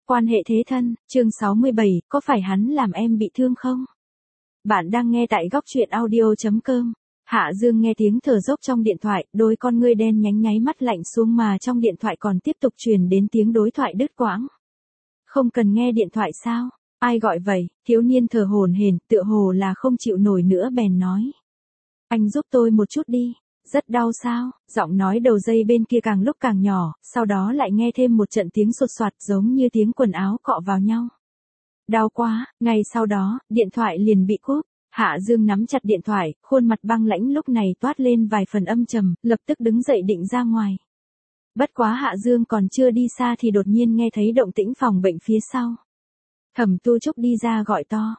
Quan hệ thế thân, chương 67, có phải hắn làm em bị thương không? Bạn đang nghe tại góc truyện audio.com. Hạ Dương nghe tiếng thở dốc trong điện thoại, đôi con ngươi đen nhánh nháy mắt lạnh xuống mà trong điện thoại còn tiếp tục truyền đến tiếng đối thoại đứt quãng. Không cần nghe điện thoại sao? Ai gọi vậy? Thiếu niên thở hổn hển, tựa hồ là không chịu nổi nữa bèn nói. Anh giúp tôi một chút đi. Rất đau sao? Giọng nói đầu dây bên kia càng lúc càng nhỏ, sau đó lại nghe thêm một trận tiếng sột soạt giống như tiếng quần áo cọ vào nhau. Đau quá, ngay sau đó, điện thoại liền bị cúp. Hạ Dương nắm chặt điện thoại, khuôn mặt băng lãnh lúc này toát lên vài phần âm trầm, lập tức đứng dậy định ra ngoài. Bất quá Hạ Dương còn chưa đi xa thì đột nhiên nghe thấy động tĩnh phòng bệnh phía sau. Thẩm Tu Trúc đi ra gọi to.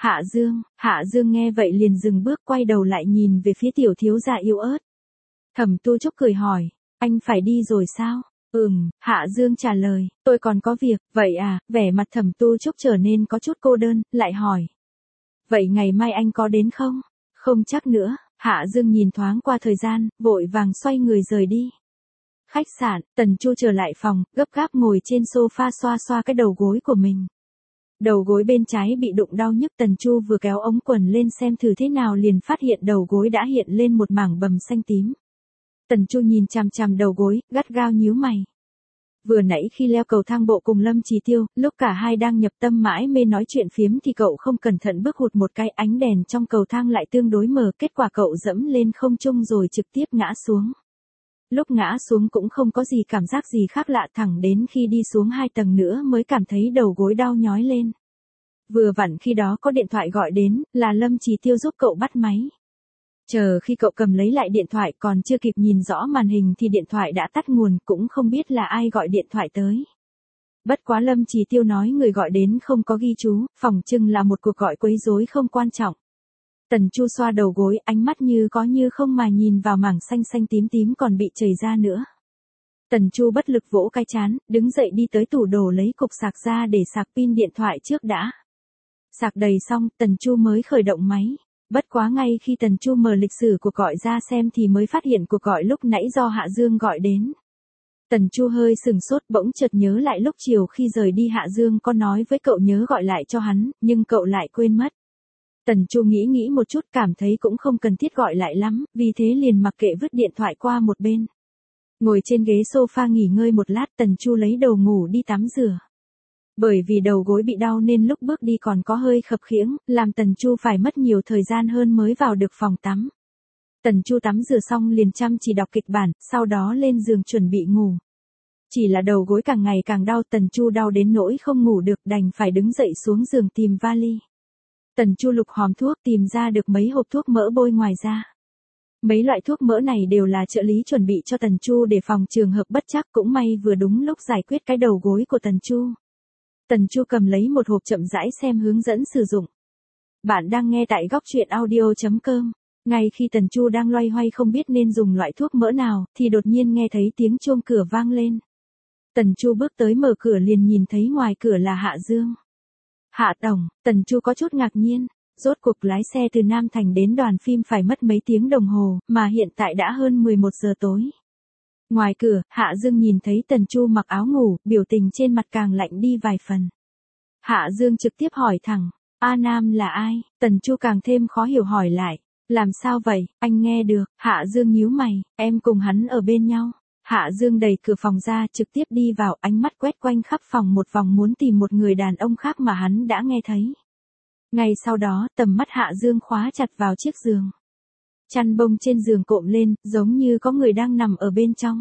Hạ Dương nghe vậy liền dừng bước quay đầu lại nhìn về phía tiểu thiếu gia yếu ớt. Thẩm Tu Trúc cười hỏi, anh phải đi rồi sao? Hạ Dương trả lời, tôi còn có việc, vậy à, vẻ mặt Thẩm Tu Trúc trở nên có chút cô đơn, lại hỏi. Vậy ngày mai anh có đến không? Không chắc nữa, Hạ Dương nhìn thoáng qua thời gian, vội vàng xoay người rời đi. Khách sạn, Tần Chu trở lại phòng, gấp gáp ngồi trên sofa xoa xoa cái đầu gối của mình. Đầu gối bên trái bị đụng đau nhức, Tần Chu vừa kéo ống quần lên xem thử thế nào liền phát hiện đầu gối đã hiện lên một mảng bầm xanh tím. Tần Chu nhìn chằm chằm đầu gối, gắt gao nhíu mày. Vừa nãy khi leo cầu thang bộ cùng Lâm Chí Tiêu, lúc cả hai đang nhập tâm mãi mê nói chuyện phiếm thì cậu không cẩn thận bước hụt một cái, ánh đèn trong cầu thang lại tương đối mờ, kết quả cậu dẫm lên không trung rồi trực tiếp ngã xuống. Lúc ngã xuống cũng không có gì cảm giác gì khác lạ, thẳng đến khi đi xuống 2 tầng nữa mới cảm thấy đầu gối đau nhói lên. Vừa vặn khi đó có điện thoại gọi đến, là Lâm Chí Tiêu giúp cậu bắt máy. Chờ khi cậu cầm lấy lại điện thoại còn chưa kịp nhìn rõ màn hình thì điện thoại đã tắt nguồn, cũng không biết là ai gọi điện thoại tới. Bất quá Lâm Chí Tiêu nói người gọi đến không có ghi chú, phỏng chừng là một cuộc gọi quấy rối không quan trọng. Tần Chu xoa đầu gối, ánh mắt như có như không mà nhìn vào mảng xanh xanh tím tím còn bị chảy ra nữa. Tần Chu bất lực vỗ cái trán, đứng dậy đi tới tủ đồ lấy cục sạc ra để sạc pin điện thoại trước đã. Sạc đầy xong, Tần Chu mới khởi động máy. Bất quá ngay khi Tần Chu mở lịch sử cuộc gọi ra xem thì mới phát hiện cuộc gọi lúc nãy do Hạ Dương gọi đến. Tần Chu hơi sừng sốt, bỗng chợt nhớ lại lúc chiều khi rời đi Hạ Dương có nói với cậu nhớ gọi lại cho hắn, nhưng cậu lại quên mất. Tần Chu nghĩ một chút cảm thấy cũng không cần thiết gọi lại lắm, vì thế liền mặc kệ vứt điện thoại qua một bên. Ngồi trên ghế sofa nghỉ ngơi một lát, Tần Chu lấy đồ ngủ đi tắm rửa. Bởi vì đầu gối bị đau nên lúc bước đi còn có hơi khập khiễng, làm Tần Chu phải mất nhiều thời gian hơn mới vào được phòng tắm. Tần Chu tắm rửa xong liền chăm chỉ đọc kịch bản, sau đó lên giường chuẩn bị ngủ. Chỉ là đầu gối càng ngày càng đau, Tần Chu đau đến nỗi không ngủ được, đành phải đứng dậy xuống giường tìm vali. Tần Chu lục hòm thuốc tìm ra được mấy hộp thuốc mỡ bôi ngoài ra. Mấy loại thuốc mỡ này đều là trợ lý chuẩn bị cho Tần Chu để phòng trường hợp bất trắc, cũng may vừa đúng lúc giải quyết cái đầu gối của Tần Chu. Tần Chu cầm lấy một hộp chậm rãi xem hướng dẫn sử dụng. Bạn đang nghe tại góc truyện audio.com. Ngay khi Tần Chu đang loay hoay không biết nên dùng loại thuốc mỡ nào, thì đột nhiên nghe thấy tiếng chuông cửa vang lên. Tần Chu bước tới mở cửa liền nhìn thấy ngoài cửa là Hạ Dương. Hạ tổng, Tần Chu có chút ngạc nhiên. Rốt cuộc lái xe từ Nam Thành đến đoàn phim phải mất mấy tiếng đồng hồ, mà hiện tại đã hơn 11 giờ tối. Ngoài cửa, Hạ Dương nhìn thấy Tần Chu mặc áo ngủ, biểu tình trên mặt càng lạnh đi vài phần. Hạ Dương trực tiếp hỏi thẳng, A Nam là ai? Tần Chu càng thêm khó hiểu hỏi lại, làm sao vậy, anh nghe được? Hạ Dương nhíu mày, em cùng hắn ở bên nhau. Hạ Dương đẩy cửa phòng ra trực tiếp đi vào, ánh mắt quét quanh khắp phòng một vòng muốn tìm một người đàn ông khác mà hắn đã nghe thấy. Ngay sau đó, tầm mắt Hạ Dương khóa chặt vào chiếc giường. Chăn bông trên giường cộm lên, giống như có người đang nằm ở bên trong.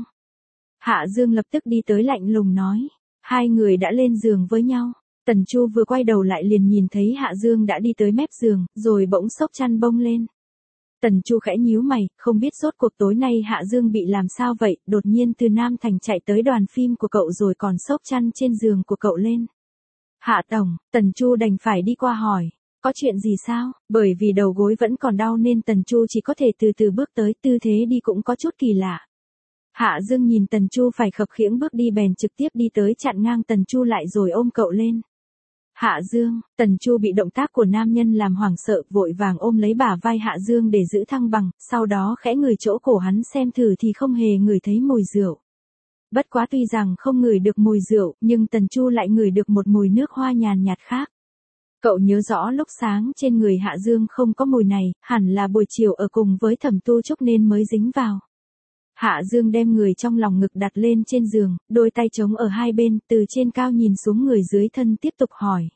Hạ Dương lập tức đi tới lạnh lùng nói, hai người đã lên giường với nhau. Tần Chu vừa quay đầu lại liền nhìn thấy Hạ Dương đã đi tới mép giường, rồi bỗng xốc chăn bông lên. Tần Chu khẽ nhíu mày, không biết rốt cuộc tối nay Hạ Dương bị làm sao vậy, đột nhiên từ Nam Thành chạy tới đoàn phim của cậu rồi còn xốc chăn trên giường của cậu lên. Hạ tổng, Tần Chu đành phải đi qua hỏi, có chuyện gì sao? Bởi vì đầu gối vẫn còn đau nên Tần Chu chỉ có thể từ từ bước tới, tư thế đi cũng có chút kỳ lạ. Hạ Dương nhìn Tần Chu phải khập khiễng bước đi bèn trực tiếp đi tới chặn ngang Tần Chu lại rồi ôm cậu lên. Hạ Dương, Tần Chu bị động tác của nam nhân làm hoảng sợ, vội vàng ôm lấy bả vai Hạ Dương để giữ thăng bằng, sau đó khẽ ngửi chỗ cổ hắn xem thử thì không hề ngửi thấy mùi rượu. Bất quá tuy rằng không ngửi được mùi rượu, nhưng Tần Chu lại ngửi được một mùi nước hoa nhàn nhạt khác. Cậu nhớ rõ lúc sáng trên người Hạ Dương không có mùi này, hẳn là buổi chiều ở cùng với Thẩm Tu Trúc nên mới dính vào. Hạ Dương đem người trong lòng ngực đặt lên trên giường, đôi tay trống ở hai bên, từ trên cao nhìn xuống người dưới thân tiếp tục hỏi.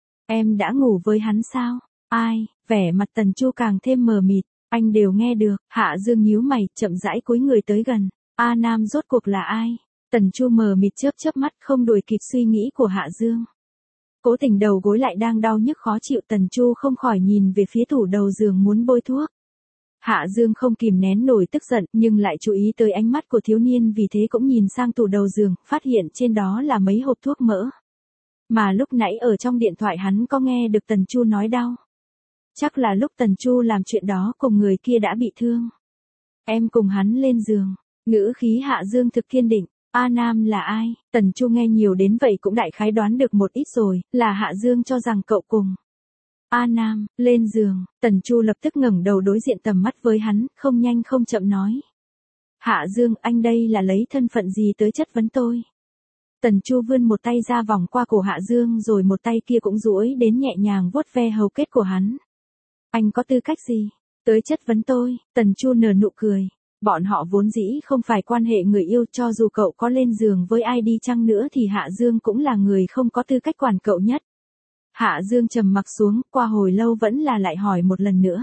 Em đã ngủ với hắn sao? Ai? Vẻ mặt Tần Chu càng thêm mờ mịt. Anh đều nghe được. Hạ Dương nhíu mày, chậm rãi cúi người tới gần. A Nam rốt cuộc là ai? Tần Chu mờ mịt chớp mắt không đuổi kịp suy nghĩ của Hạ Dương. Cố tình đầu gối lại đang đau nhức khó chịu, Tần Chu không khỏi nhìn về phía tủ đầu giường muốn bôi thuốc. Hạ Dương không kìm nén nổi tức giận, nhưng lại chú ý tới ánh mắt của thiếu niên, vì thế cũng nhìn sang tủ đầu giường, phát hiện trên đó là mấy hộp thuốc mỡ. Mà lúc nãy ở trong điện thoại hắn có nghe được Tần Chu nói đau. Chắc là lúc Tần Chu làm chuyện đó cùng người kia đã bị thương. Em cùng hắn lên giường. Ngữ khí Hạ Dương thực kiên định. A Nam là ai? Tần Chu nghe nhiều đến vậy cũng đại khái đoán được một ít rồi, là Hạ Dương cho rằng cậu cùng. A Nam, lên giường. Tần Chu lập tức ngẩng đầu đối diện tầm mắt với hắn, không nhanh không chậm nói. Hạ Dương, anh đây là lấy thân phận gì tới chất vấn tôi? Tần Chu vươn một tay ra vòng qua cổ Hạ Dương rồi một tay kia cũng duỗi đến nhẹ nhàng vuốt ve hầu kết của hắn. Anh có tư cách gì? Tới chất vấn tôi. Tần Chu nở nụ cười. Bọn họ vốn dĩ không phải quan hệ người yêu, cho dù cậu có lên giường với ai đi chăng nữa thì Hạ Dương cũng là người không có tư cách quản cậu nhất. Hạ Dương trầm mặc xuống, qua hồi lâu vẫn là lại hỏi một lần nữa.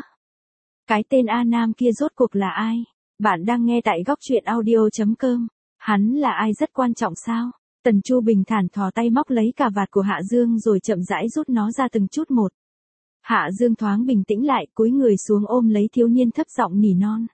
Cái tên A Nam kia rốt cuộc là ai? Bạn đang nghe tại góc truyện audio.com. Hắn là ai rất quan trọng sao? Tần Chu bình thản thò tay móc lấy cà vạt của Hạ Dương rồi chậm rãi rút nó ra từng chút một. Hạ Dương thoáng bình tĩnh lại, cúi người xuống ôm lấy thiếu niên, thấp giọng nỉ non.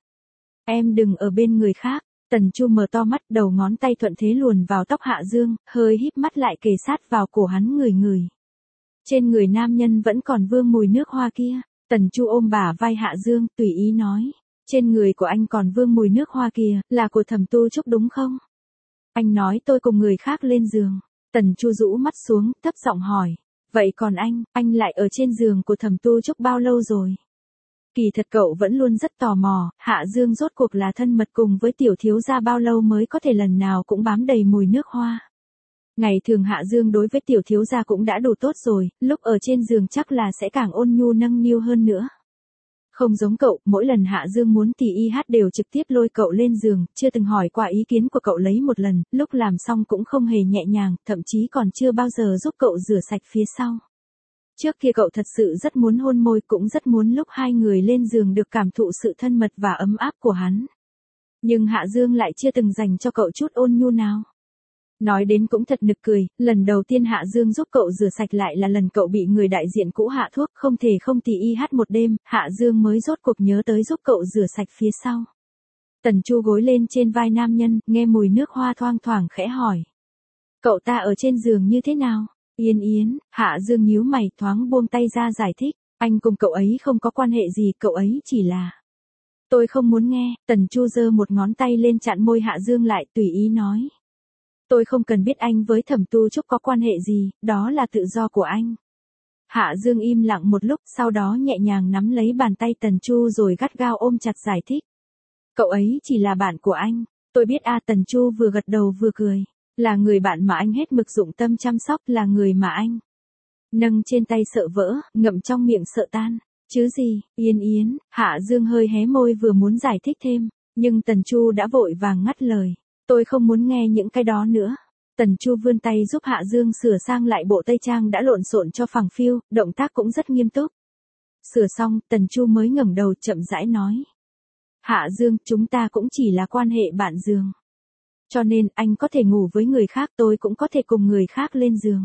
Em đừng ở bên người khác. Tần Chu mở to mắt, đầu ngón tay thuận thế luồn vào tóc Hạ Dương, hơi híp mắt lại kề sát vào cổ hắn ngửi ngửi. Trên người nam nhân vẫn còn vương mùi nước hoa kia. Tần Chu ôm bả vai Hạ Dương, tùy ý nói. Trên người của anh còn vương mùi nước hoa kia, là của Thẩm Tu Trúc đúng không? Anh nói tôi cùng người khác lên giường. Tần Chu rũ mắt xuống, thấp giọng hỏi. Vậy còn anh lại ở trên giường của Thẩm Tu Trúc bao lâu rồi? Kỳ thật cậu vẫn luôn rất tò mò, Hạ Dương rốt cuộc là thân mật cùng với tiểu thiếu gia bao lâu mới có thể lần nào cũng bám đầy mùi nước hoa. Ngày thường Hạ Dương đối với tiểu thiếu gia cũng đã đủ tốt rồi, lúc ở trên giường chắc là sẽ càng ôn nhu nâng niu hơn nữa. Không giống cậu, mỗi lần Hạ Dương muốn thì y hát đều trực tiếp lôi cậu lên giường, chưa từng hỏi qua ý kiến của cậu lấy một lần, lúc làm xong cũng không hề nhẹ nhàng, thậm chí còn chưa bao giờ giúp cậu rửa sạch phía sau. Trước kia cậu thật sự rất muốn hôn môi, cũng rất muốn lúc hai người lên giường được cảm thụ sự thân mật và ấm áp của hắn. Nhưng Hạ Dương lại chưa từng dành cho cậu chút ôn nhu nào. Nói đến cũng thật nực cười, lần đầu tiên Hạ Dương giúp cậu rửa sạch lại là lần cậu bị người đại diện cũ hạ thuốc, không thể không thì y hát một đêm, Hạ Dương mới rốt cuộc nhớ tới giúp cậu rửa sạch phía sau. Tần Chu gối lên trên vai nam nhân, nghe mùi nước hoa thoang thoảng khẽ hỏi. Cậu ta ở trên giường như thế nào? Yên, Hạ Dương nhíu mày thoáng buông tay ra giải thích, anh cùng cậu ấy không có quan hệ gì, cậu ấy chỉ là... Tôi không muốn nghe. Tần Chu giơ một ngón tay lên chặn môi Hạ Dương lại, tùy ý nói. Tôi không cần biết anh với Thẩm Tu Trúc có quan hệ gì, đó là tự do của anh. Hạ Dương im lặng một lúc, sau đó nhẹ nhàng nắm lấy bàn tay Tần Chu rồi gắt gao ôm chặt giải thích. Cậu ấy chỉ là bạn của anh. Tôi biết Tần Chu vừa gật đầu vừa cười. Là người bạn mà anh hết mực dụng tâm chăm sóc, là người mà anh nâng trên tay sợ vỡ, ngậm trong miệng sợ tan. Chứ gì? Yên, Hạ Dương hơi hé môi vừa muốn giải thích thêm, nhưng Tần Chu đã vội vàng ngắt lời. Tôi không muốn nghe những cái đó nữa. Tần Chu vươn tay giúp Hạ Dương sửa sang lại bộ tây trang đã lộn xộn cho phẳng phiu, động tác cũng rất nghiêm túc. Sửa xong, Tần Chu mới ngẩng đầu chậm rãi nói. Hạ Dương, chúng ta cũng chỉ là quan hệ bạn giường. Cho nên, anh có thể ngủ với người khác, tôi cũng có thể cùng người khác lên giường.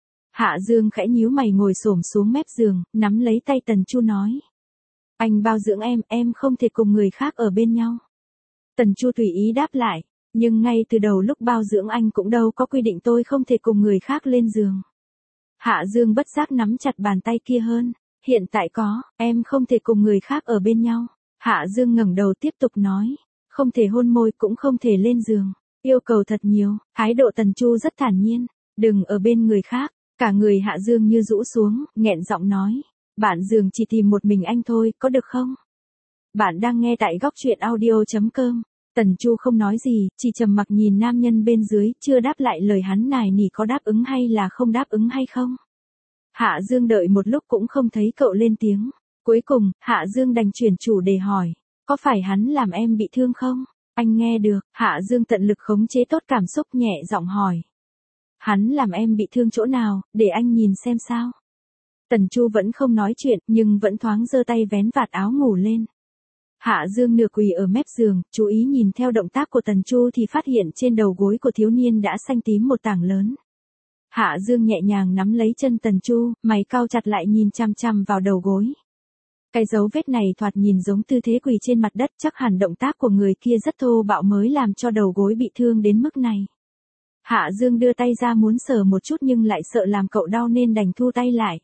Hạ Dương khẽ nhíu mày ngồi xổm xuống mép giường, nắm lấy tay Tần Chu nói. Anh bao dưỡng em không thể cùng người khác ở bên nhau. Tần Chu tùy ý đáp lại. Nhưng ngay từ đầu lúc bao dưỡng anh cũng đâu có quy định tôi không thể cùng người khác lên giường. Hạ Dương bất giác nắm chặt bàn tay kia hơn. Hiện tại em không thể cùng người khác ở bên nhau. Hạ Dương ngẩng đầu tiếp tục nói. Không thể hôn môi cũng không thể lên giường. Yêu cầu thật nhiều. Thái độ Tần Chu rất thản nhiên. Đừng ở bên người khác. Cả người Hạ Dương như rũ xuống, nghẹn giọng nói. Bạn giường chỉ tìm một mình anh thôi, có được không? Bạn đang nghe tại góc truyện audio.com. Tần Chu không nói gì, chỉ trầm mặc nhìn nam nhân bên dưới, chưa đáp lại lời hắn nài nỉ có đáp ứng hay là không đáp ứng hay không. Hạ Dương đợi một lúc cũng không thấy cậu lên tiếng. Cuối cùng, Hạ Dương đành chuyển chủ đề hỏi. Có phải hắn làm em bị thương không? Anh nghe được, Hạ Dương tận lực khống chế tốt cảm xúc nhẹ giọng hỏi. Hắn làm em bị thương chỗ nào, để anh nhìn xem sao. Tần Chu vẫn không nói chuyện, nhưng vẫn thoáng giơ tay vén vạt áo ngủ lên. Hạ Dương nửa quỳ ở mép giường, chú ý nhìn theo động tác của Tần Chu thì phát hiện trên đầu gối của thiếu niên đã xanh tím một tảng lớn. Hạ Dương nhẹ nhàng nắm lấy chân Tần Chu, mày cau chặt lại nhìn chăm chăm vào đầu gối. Cái dấu vết này thoạt nhìn giống tư thế quỳ trên mặt đất, chắc hẳn động tác của người kia rất thô bạo mới làm cho đầu gối bị thương đến mức này. Hạ Dương đưa tay ra muốn sờ một chút nhưng lại sợ làm cậu đau nên đành thu tay lại.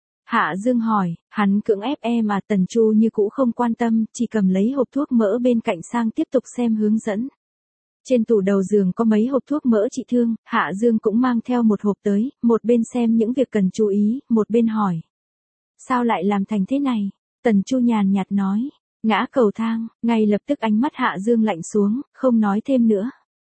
Hạ Dương hỏi, hắn cưỡng ép em à? Tần Chu như cũ không quan tâm, chỉ cầm lấy hộp thuốc mỡ bên cạnh sang tiếp tục xem hướng dẫn. Trên tủ đầu giường có mấy hộp thuốc mỡ trị thương, Hạ Dương cũng mang theo một hộp tới, một bên xem những việc cần chú ý, một bên hỏi. Sao lại làm thành thế này? Tần Chu nhàn nhạt nói, ngã cầu thang, ngay lập tức ánh mắt Hạ Dương lạnh xuống, không nói thêm nữa.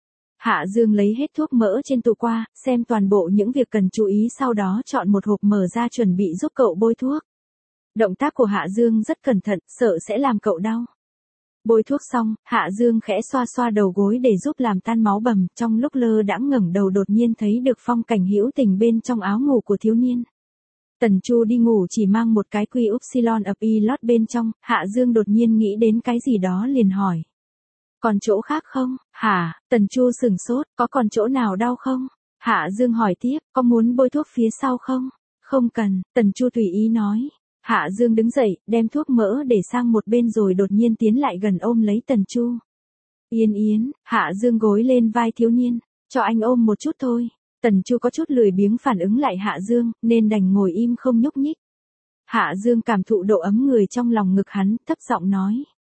Hạ Dương lấy hết thuốc mỡ trên tủ qua, xem toàn bộ những việc cần chú ý sau đó chọn một hộp mở ra chuẩn bị giúp cậu bôi thuốc. Động tác của Hạ Dương rất cẩn thận, sợ sẽ làm cậu đau. Bôi thuốc xong, Hạ Dương khẽ xoa xoa đầu gối để giúp làm tan máu bầm, trong lúc lơ đãng ngẩng đầu đột nhiên thấy được phong cảnh hữu tình bên trong áo ngủ của thiếu niên. Tần Chu đi ngủ chỉ mang một cái quy upsilon ập y lót bên trong, Hạ Dương đột nhiên nghĩ đến cái gì đó liền hỏi. Còn chỗ khác không? Hả? Tần Chu sửng sốt, có còn chỗ nào đau không? Hạ Dương hỏi tiếp, có muốn bôi thuốc phía sau không? Không cần, Tần Chu tùy ý nói. Hạ Dương đứng dậy, đem thuốc mỡ để sang một bên rồi đột nhiên tiến lại gần ôm lấy Tần Chu. Yên Yến, Hạ Dương gối lên vai thiếu niên, cho anh ôm một chút thôi. Tần Chu có chút lười biếng phản ứng lại Hạ Dương, nên đành ngồi im không nhúc nhích. Hạ Dương cảm thụ độ ấm người trong lòng ngực hắn, thấp giọng nói.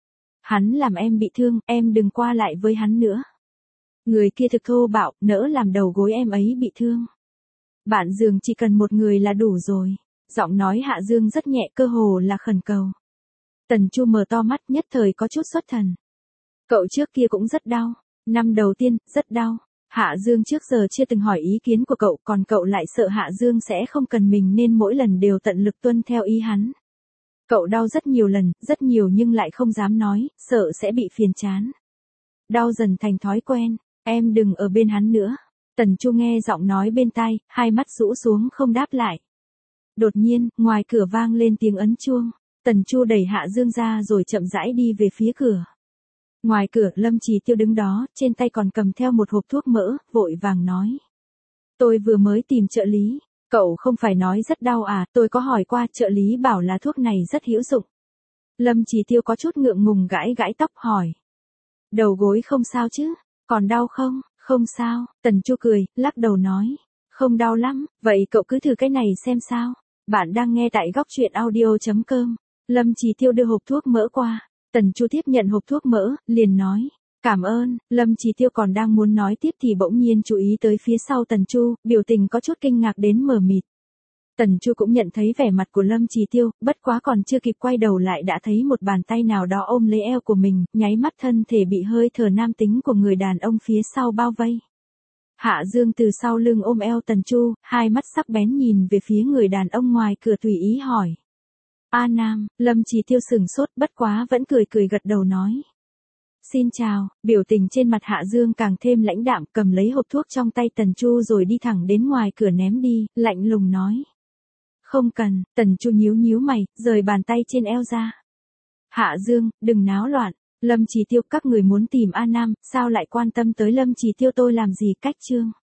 Hắn làm em bị thương, em đừng qua lại với hắn nữa. Người kia thực thô bạo, nỡ làm đầu gối em ấy bị thương. Bạn giường chỉ cần một người là đủ rồi. Giọng nói Hạ Dương rất nhẹ, cơ hồ là khẩn cầu. Tần Chu mở to mắt, nhất thời có chút xuất thần. Cậu trước kia cũng rất đau. Năm đầu tiên, rất đau. Hạ Dương trước giờ chưa từng hỏi ý kiến của cậu, còn cậu lại sợ Hạ Dương sẽ không cần mình nên mỗi lần đều tận lực tuân theo ý hắn. Cậu đau rất nhiều lần, rất nhiều nhưng lại không dám nói, sợ sẽ bị phiền chán. Đau dần thành thói quen, em đừng ở bên hắn nữa. Tần Chu nghe giọng nói bên tai, hai mắt rũ xuống không đáp lại. Đột nhiên, ngoài cửa vang lên tiếng ấn chuông. Tần Chu đẩy Hạ Dương ra rồi chậm rãi đi về phía cửa. Ngoài cửa, Lâm Trì Tiêu đứng đó, trên tay còn cầm theo một hộp thuốc mỡ, vội vàng nói. Tôi vừa mới tìm trợ lý. Cậu không phải nói rất đau à, tôi có hỏi qua, trợ lý bảo là thuốc này rất hữu dụng. Lâm Trì Tiêu có chút ngượng ngùng gãi gãi tóc hỏi. Đầu gối không sao chứ, còn đau không? Không sao, Tần Chu cười, lắc đầu nói. Không đau lắm, vậy cậu cứ thử cái này xem sao. Bạn đang nghe tại góc truyện audio.com. Lâm Trì Tiêu đưa hộp thuốc mỡ qua. Tần Chu tiếp nhận hộp thuốc mỡ, liền nói. Cảm ơn. Lâm Trì Tiêu còn đang muốn nói tiếp thì bỗng nhiên chú ý tới phía sau Tần Chu, biểu tình có chút kinh ngạc đến mờ mịt. Tần Chu cũng nhận thấy vẻ mặt của Lâm Trì Tiêu, bất quá còn chưa kịp quay đầu lại đã thấy một bàn tay nào đó ôm lấy eo của mình, nháy mắt thân thể bị hơi thở nam tính của người đàn ông phía sau bao vây. Hạ Dương từ sau lưng ôm eo Tần Chu, hai mắt sắc bén nhìn về phía người đàn ông ngoài cửa tùy ý hỏi. A Nam, Lâm Trì Tiêu sửng sốt bất quá vẫn cười cười gật đầu nói. Xin chào, biểu tình trên mặt Hạ Dương càng thêm lãnh đạm, cầm lấy hộp thuốc trong tay Tần Chu rồi đi thẳng đến ngoài cửa ném đi, lạnh lùng nói. Không cần, Tần Chu nhíu nhíu mày, rời bàn tay trên eo ra. Hạ Dương, đừng náo loạn, Lâm Trì Tiêu các người muốn tìm A Nam, sao lại quan tâm tới Lâm Trì Tiêu tôi làm gì cách chương.